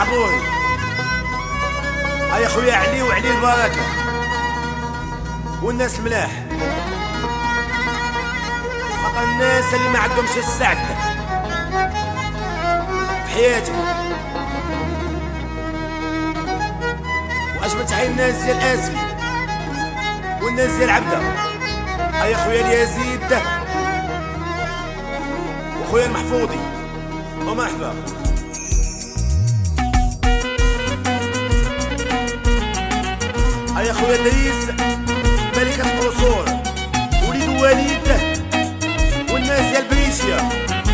ابوي. هيا خويا علي وعلي البركه والناس ملاح، خاطر الناس اللي ما عندهمش السعده في حياتهم. واجمل تحيه الناس ديال اسفي والناس ديال عبده. هيا خويا اليزيد وخويا المحفوظي ومرحبا. هيا خويا دريس ملكة القصور وليد وليد والناس ديال بريشيا.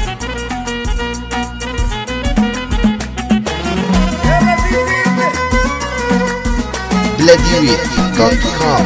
Bladiwit.com.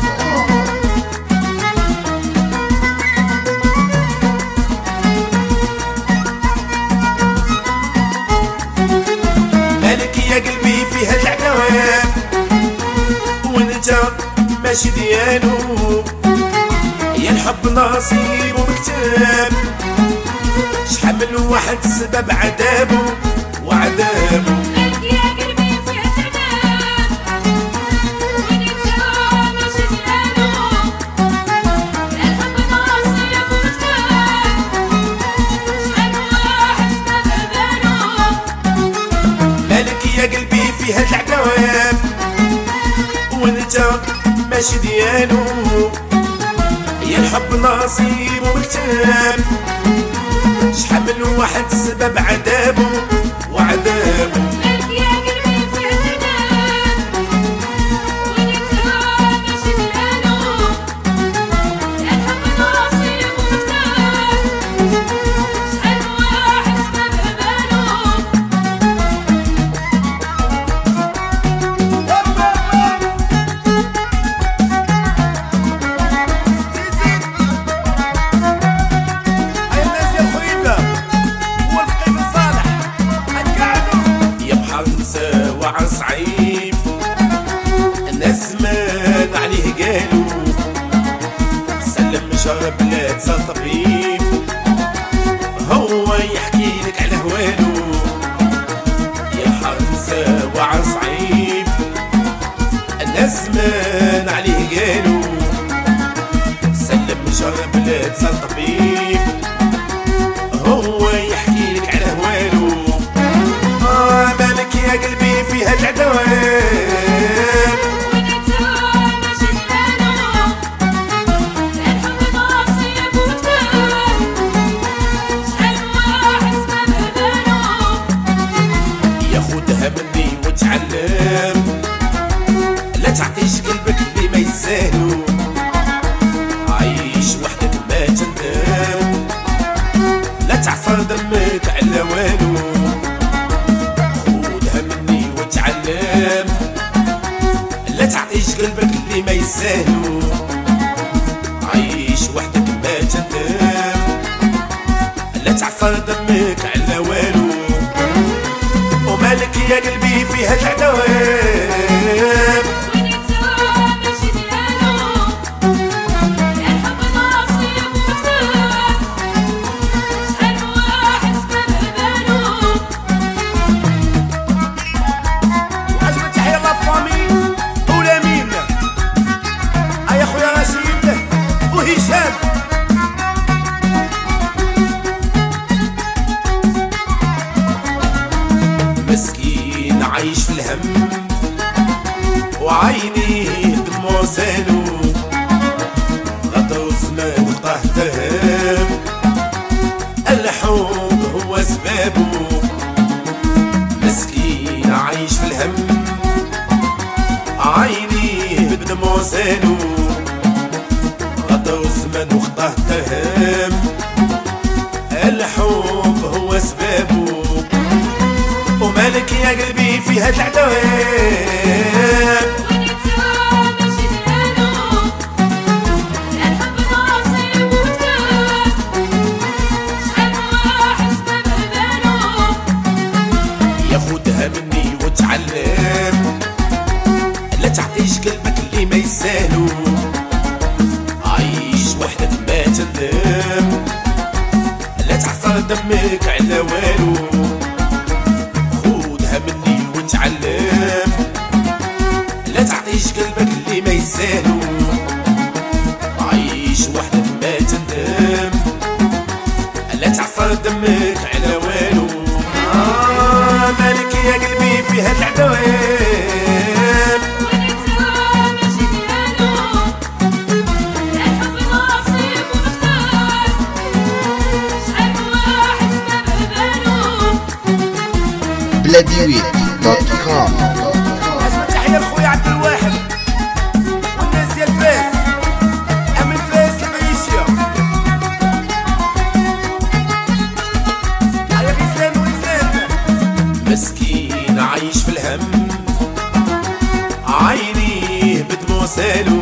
مالك يا قلبي في هاد العتوام وانت ماشي ديالو، يا الحب نصيب ومكتاب، شحال من واحد سبب عذابه وعذابه. مالك يا قلبي في هاد العتوام وانت ماشي ديالو، يا الحب نصيب ومكتاب، شحال من واحد سبب عذابه. مالك يا قلبي في هاد العتوام وانت ماشي ديالو، يا الحب نصيب ومكتاب، شحال من واحد سبب عذابه وعذابه. مالك يا قلبي في هاد العتوام وانت ماشي ديالو، يا الحب نصيب ومكتاب، شحال من واحد سبب عذابه. هاي الناس يا خوينا والفقي بن صالح هتقعدوا يا بحر نساوى عن صعيب، الناس زمان عليه قالوا سلم جرب لا تسال طبيب، هو يحكي لك على هوالو. يا بحر نساوى عن صعيب، الناس زمان عليه قالوا سلم جرب لا تسال طبيب، هو يحكي لك على هوالو. مالك يا قلبي في هاد العدوان وانت ماشي ديالو، يا الحب نصيب ومكتاب، شحال من واحد سبب عذابه. ياخدها مني وتعلم، لا تعطيش قلبك اللي ما يساهلو، عيش وحدك ما تندم، لا تعصر دمك على والو. خدها مني وتعلم، لا تعطيش قلبك اللي ما يساهلو، عيش وحدك ما تندم، لا تعصر دمك على والو. ومالك يا قلبي في هاد العدوان وانت ماشي ديالو، يا الحب نصيب ومكتاب، شحال من واحد سبب عذابه. واجمل تحية لافامي ولامين. هيا خويا رشيد وهشام. مسكين عايش في الهم وعينيه دموع سالو، غدر وزمان وقطع الدرهم، الحب هو سبابه. مسكين عايش في الهم عينيه بدموع سالو، غدر وزمان وقطع الدرهم، الحب هو سبابه. ومالك يا قلبي في هاد العدوان وانت ماشي ديالو، يا الحب نصيب ومكتاب، شحال من واحد سبب عذابه. ياخدها مني وتعلم، لا تعطيش قلبك اللي ما يساهلو، بلاديوي.com. أجمل تحية لخويا عبد الواحد والناس ديال فاس، أمن فاس البريشيا. هيا غيسان وغيسان. مسكين عايش في الهم، عينيه بدموع سالو،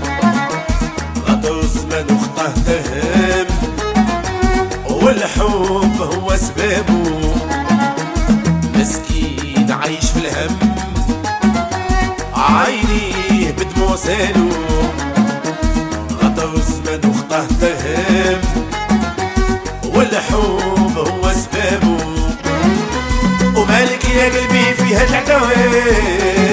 غدو زمان وخطاه تهم، والحب هو سبابه. مسكين عايش في الهم، عينيه بدموع سالو، غدو زمان وخطاه تهم، والحب هو سبابه. ومالك يا قلبي في هاد العداوات،